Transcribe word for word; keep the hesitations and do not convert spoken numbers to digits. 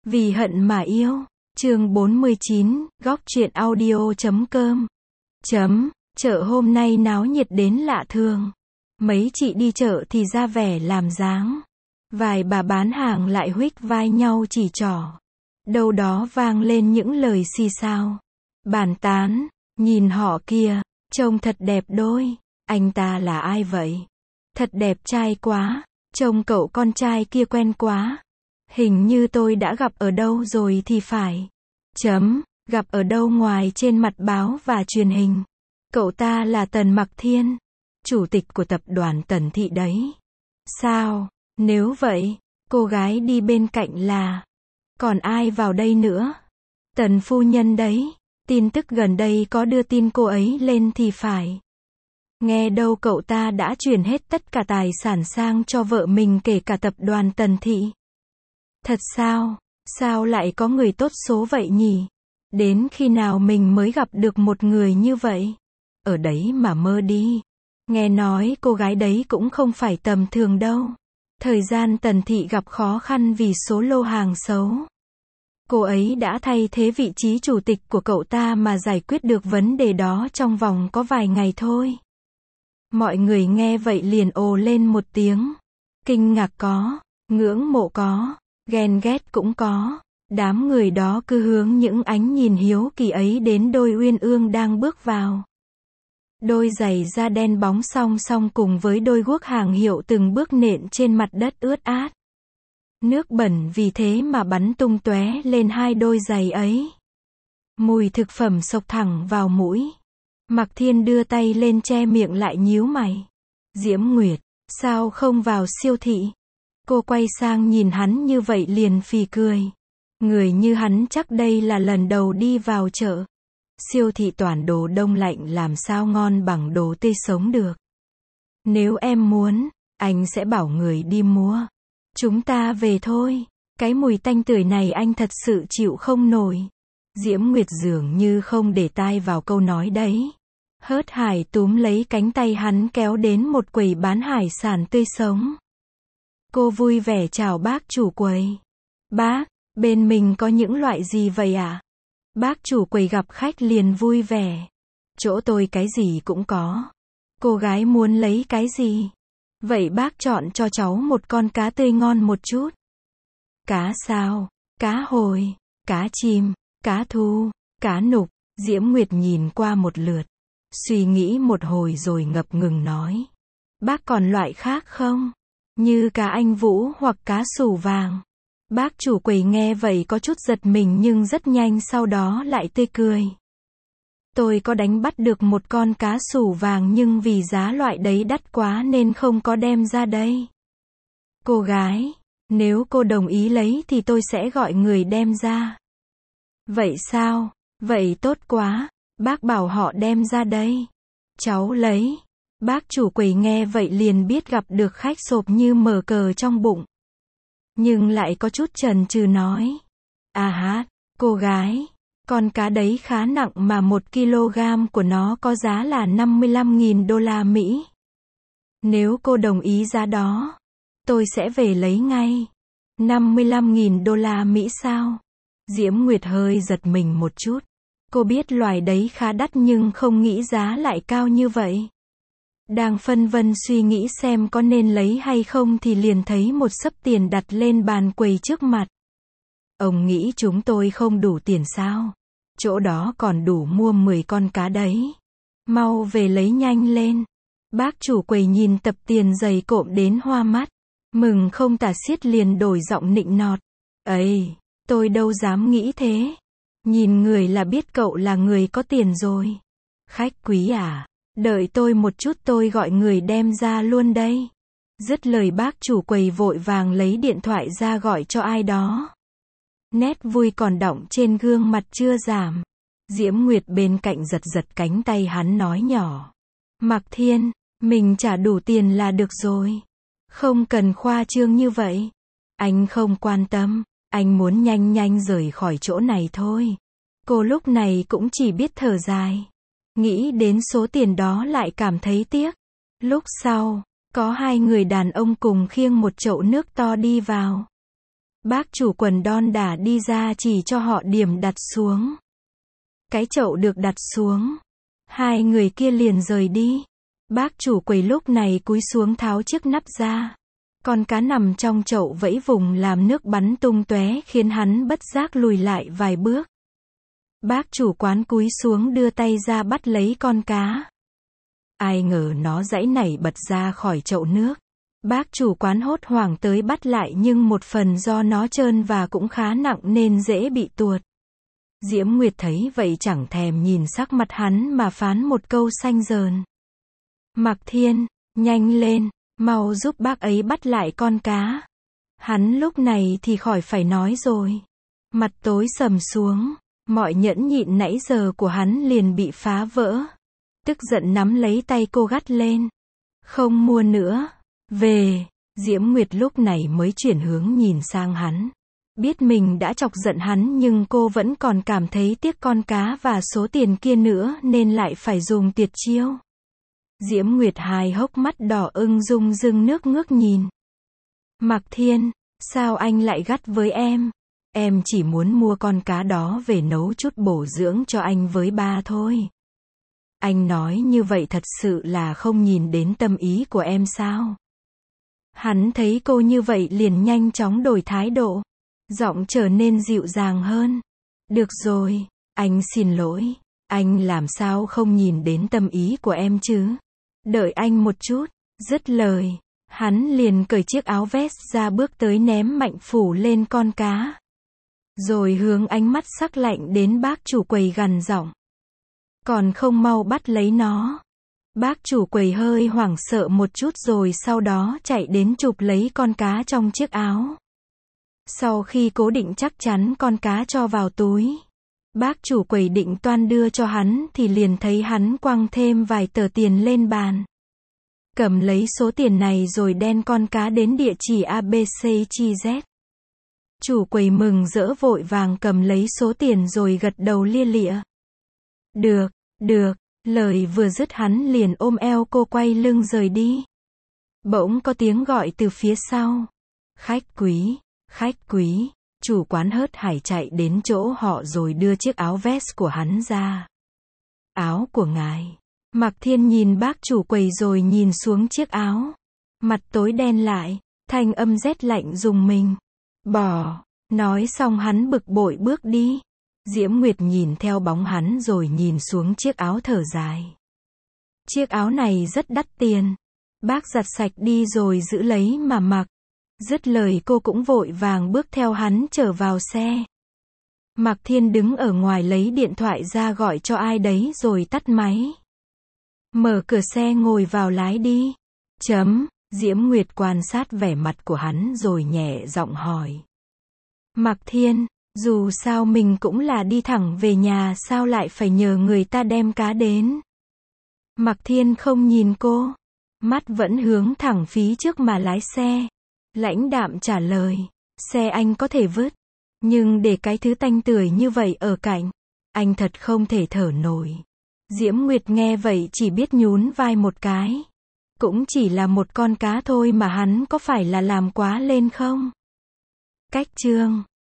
Vì hận mà yêu. Chương bốn mươi chín, góc truyện audio chấm com. Chấm, chợ hôm nay náo nhiệt đến lạ thường. Mấy chị đi chợ thì ra vẻ làm dáng. Vài bà bán hàng lại huých vai nhau chỉ trỏ. Đâu đó vang lên những lời xì xào. Bàn tán, nhìn họ kia, trông thật đẹp đôi. Anh ta là ai vậy? Thật đẹp trai quá. Trông cậu con trai kia quen quá. Hình như tôi đã gặp ở đâu rồi thì phải. Chấm, gặp ở đâu ngoài trên mặt báo và truyền hình. Cậu ta là Tần Mặc Thiên, chủ tịch của tập đoàn Tần Thị đấy. Sao? Nếu vậy, cô gái đi bên cạnh là... Còn ai vào đây nữa? Tần phu nhân đấy. Tin tức gần đây có đưa tin cô ấy lên thì phải. Nghe đâu cậu ta đã chuyển hết tất cả tài sản sang cho vợ mình kể cả tập đoàn Tần Thị. Thật sao? Sao lại có người tốt số vậy nhỉ? Đến khi nào mình mới gặp được một người như vậy? Ở đấy mà mơ đi. Nghe nói cô gái đấy cũng không phải tầm thường đâu. Thời gian Tần Thị gặp khó khăn vì số lô hàng xấu. Cô ấy đã thay thế vị trí chủ tịch của cậu ta mà giải quyết được vấn đề đó trong vòng có vài ngày thôi. Mọi người nghe vậy liền ồ lên một tiếng. Kinh ngạc có, ngưỡng mộ có, ghen ghét cũng có. Đám người đó cứ hướng những ánh nhìn hiếu kỳ ấy đến đôi uyên ương đang bước vào. Đôi giày da đen bóng song song cùng với đôi guốc hàng hiệu từng bước nện trên mặt đất ướt át. Nước bẩn vì thế mà bắn tung tóe lên hai đôi giày ấy. Mùi thực phẩm xộc thẳng vào mũi. Mặc Thiên đưa tay lên che miệng lại nhíu mày. Diễm Nguyệt, sao không vào siêu thị? Cô quay sang nhìn hắn như vậy liền phì cười. Người như hắn chắc đây là lần đầu đi vào chợ. Siêu thị toàn đồ đông lạnh làm sao ngon bằng đồ tươi sống được. Nếu em muốn, anh sẽ bảo người đi mua. Chúng ta về thôi. Cái mùi tanh tưởi này anh thật sự chịu không nổi. Diễm Nguyệt dường như không để tai vào câu nói đấy. Hớt hải túm lấy cánh tay hắn kéo đến một quầy bán hải sản tươi sống. Cô vui vẻ chào bác chủ quầy. Bác, bên mình có những loại gì vậy ạ? À? Bác chủ quầy gặp khách liền vui vẻ. Chỗ tôi cái gì cũng có. Cô gái muốn lấy cái gì? Vậy bác chọn cho cháu một con cá tươi ngon một chút. Cá sao? Cá hồi, cá chim, cá thu, cá nục. Diễm Nguyệt nhìn qua một lượt. Suy nghĩ một hồi rồi ngập ngừng nói. Bác còn loại khác không? Như cá anh vũ hoặc cá sủ vàng. Bác chủ quầy nghe vậy có chút giật mình nhưng rất nhanh sau đó lại tươi cười. Tôi có đánh bắt được một con cá sủ vàng nhưng vì giá loại đấy đắt quá nên không có đem ra đây. Cô gái, nếu cô đồng ý lấy thì tôi sẽ gọi người đem ra. Vậy sao? Vậy tốt quá. Bác bảo họ đem ra đây. Cháu lấy. Bác chủ quầy nghe vậy liền biết gặp được khách sộp như mở cờ trong bụng. Nhưng lại có chút chần chừ nói. À hát, cô gái, con cá đấy khá nặng mà một kg của nó có giá là năm mươi lăm nghìn đô la Mỹ. Nếu cô đồng ý giá đó, tôi sẽ về lấy ngay. năm mươi lăm nghìn đô la Mỹ sao? Diễm Nguyệt hơi giật mình một chút. Cô biết loài đấy khá đắt nhưng không nghĩ giá lại cao như vậy. Đang phân vân suy nghĩ xem có nên lấy hay không thì liền thấy một xấp tiền đặt lên bàn quầy trước mặt. Ông nghĩ chúng tôi không đủ tiền sao? Chỗ đó còn đủ mua mười con cá đấy. Mau về lấy nhanh lên. Bác chủ quầy nhìn tập tiền dày cộm đến hoa mắt. Mừng không tả xiết liền đổi giọng nịnh nọt. Ấy, tôi đâu dám nghĩ thế. Nhìn người là biết cậu là người có tiền rồi. Khách quý à? Đợi tôi một chút tôi gọi người đem ra luôn đây. Dứt lời bác chủ quầy vội vàng lấy điện thoại ra gọi cho ai đó. Nét vui còn đọng trên gương mặt chưa giảm. Diễm Nguyệt bên cạnh giật giật cánh tay hắn nói nhỏ. Mặc Thiên, mình trả đủ tiền là được rồi. Không cần khoa trương như vậy. Anh không quan tâm, anh muốn nhanh nhanh rời khỏi chỗ này thôi. Cô lúc này cũng chỉ biết thở dài. Nghĩ đến số tiền đó lại cảm thấy tiếc. Lúc sau, có hai người đàn ông cùng khiêng một chậu nước to đi vào. Bác chủ quần đon đả đi ra chỉ cho họ điểm đặt xuống. Cái chậu được đặt xuống. Hai người kia liền rời đi. Bác chủ quầy lúc này cúi xuống tháo chiếc nắp ra. Con cá nằm trong chậu vẫy vùng làm nước bắn tung tóe khiến hắn bất giác lùi lại vài bước. Bác chủ quán cúi xuống đưa tay ra bắt lấy con cá. Ai ngờ nó giãy nảy bật ra khỏi chậu nước. Bác chủ quán hốt hoảng tới bắt lại nhưng một phần do nó trơn và cũng khá nặng nên dễ bị tuột. Diễm Nguyệt thấy vậy chẳng thèm nhìn sắc mặt hắn mà phán một câu xanh dờn. Mạc Thiên, nhanh lên, mau giúp bác ấy bắt lại con cá. Hắn lúc này thì khỏi phải nói rồi. Mặt tối sầm xuống, mọi nhẫn nhịn nãy giờ của hắn liền bị phá vỡ. Tức giận nắm lấy tay cô gắt lên. Không mua nữa. Về. Diễm Nguyệt lúc này mới chuyển hướng nhìn sang hắn. Biết mình đã chọc giận hắn nhưng cô vẫn còn cảm thấy tiếc con cá và số tiền kia nữa nên lại phải dùng tuyệt chiêu. Diễm Nguyệt hai hốc mắt đỏ ưng rung rưng nước ngước nhìn. Mạc Thiên, sao anh lại gắt với em? Em chỉ muốn mua con cá đó về nấu chút bổ dưỡng cho anh với ba thôi. Anh nói như vậy thật sự là không nhìn đến tâm ý của em sao? Hắn thấy cô như vậy liền nhanh chóng đổi thái độ. Giọng trở nên dịu dàng hơn. Được rồi, anh xin lỗi. Anh làm sao không nhìn đến tâm ý của em chứ? Đợi anh một chút. Dứt lời, hắn liền cởi chiếc áo vest ra bước tới ném mạnh phủ lên con cá. Rồi hướng ánh mắt sắc lạnh đến bác chủ quầy gằn giọng. Còn không mau bắt lấy nó. Bác chủ quầy hơi hoảng sợ một chút rồi sau đó chạy đến chụp lấy con cá trong chiếc áo. Sau khi cố định chắc chắn con cá cho vào túi, bác chủ quầy định toan đưa cho hắn thì liền thấy hắn quăng thêm vài tờ tiền lên bàn. Cầm lấy số tiền này rồi đen con cá đến địa chỉ a bê xê chi dét. Chủ quầy mừng rỡ vội vàng cầm lấy số tiền rồi gật đầu lia lịa. Được, được, lời vừa dứt hắn liền ôm eo cô quay lưng rời đi. Bỗng có tiếng gọi từ phía sau. Khách quý, khách quý, chủ quán hớt hải chạy đến chỗ họ rồi đưa chiếc áo vest của hắn ra. Áo của ngài. Mạc Thiên nhìn bác chủ quầy rồi nhìn xuống chiếc áo. Mặt tối đen lại, thanh âm rét lạnh rùng mình. Bỏ, nói xong hắn bực bội bước đi. Diễm Nguyệt nhìn theo bóng hắn rồi nhìn xuống chiếc áo thở dài. Chiếc áo này rất đắt tiền. Bác giặt sạch đi rồi giữ lấy mà mặc. Dứt lời cô cũng vội vàng bước theo hắn trở vào xe. Mạc Thiên đứng ở ngoài lấy điện thoại ra gọi cho ai đấy rồi tắt máy. Mở cửa xe ngồi vào lái đi. Chấm, Diễm Nguyệt quan sát vẻ mặt của hắn rồi nhẹ giọng hỏi. Mạc Thiên, dù sao mình cũng là đi thẳng về nhà sao lại phải nhờ người ta đem cá đến. Mạc Thiên không nhìn cô. Mắt vẫn hướng thẳng phía trước mà lái xe. Lãnh đạm trả lời. Xe anh có thể vứt. Nhưng để cái thứ tanh tưởi như vậy ở cạnh. Anh thật không thể thở nổi. Diễm Nguyệt nghe vậy chỉ biết nhún vai một cái. Cũng chỉ là một con cá thôi mà hắn có phải là làm quá lên không? Cách chương